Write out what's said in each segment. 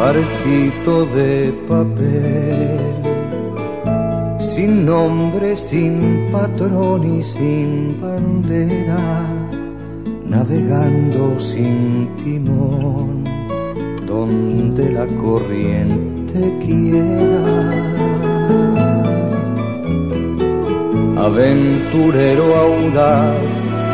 barquito de papel, sin nombre, sin patrón y sin bandera, navegando sin timón, donde la corriente quiera. Aventurero audaz,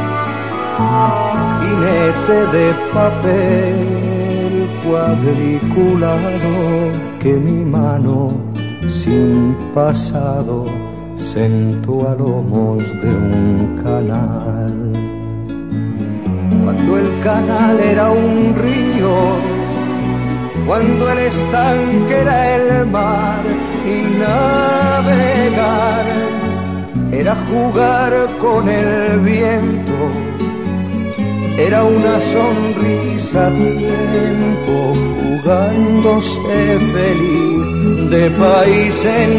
jinete de papel cuadriculado, que mi mano sin pasado sentó a lomos de un canal. Cuando el canal era un río, cuando el estanque era el mar, y navegar era jugar con el viento, era una sonrisa a tiempo, jugándose feliz de país en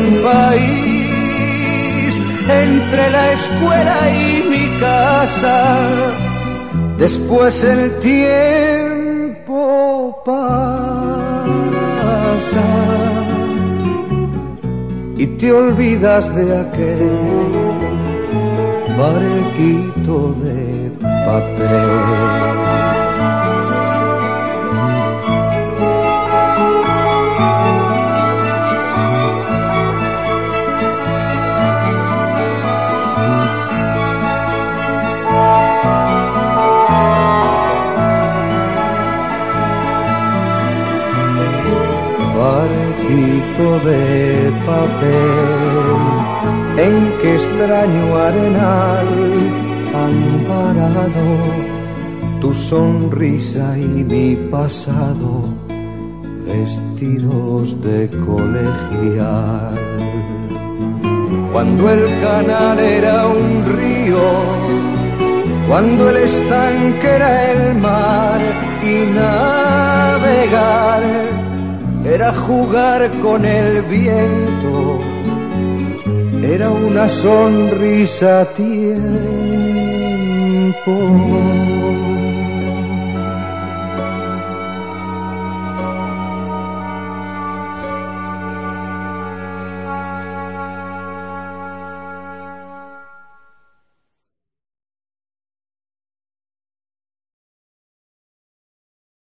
país, entre la escuela y mi casa. Después el tiempo pasa y te olvidas de aquel barquito de papel. Barquito de papel, en que extraño arenal han parado tu sonrisa y mi pasado, vestidos de colegial. Cuando el canal era un río, cuando el estanque era el mar, y navegar era jugar con el viento, era una sonrisa a tiempo.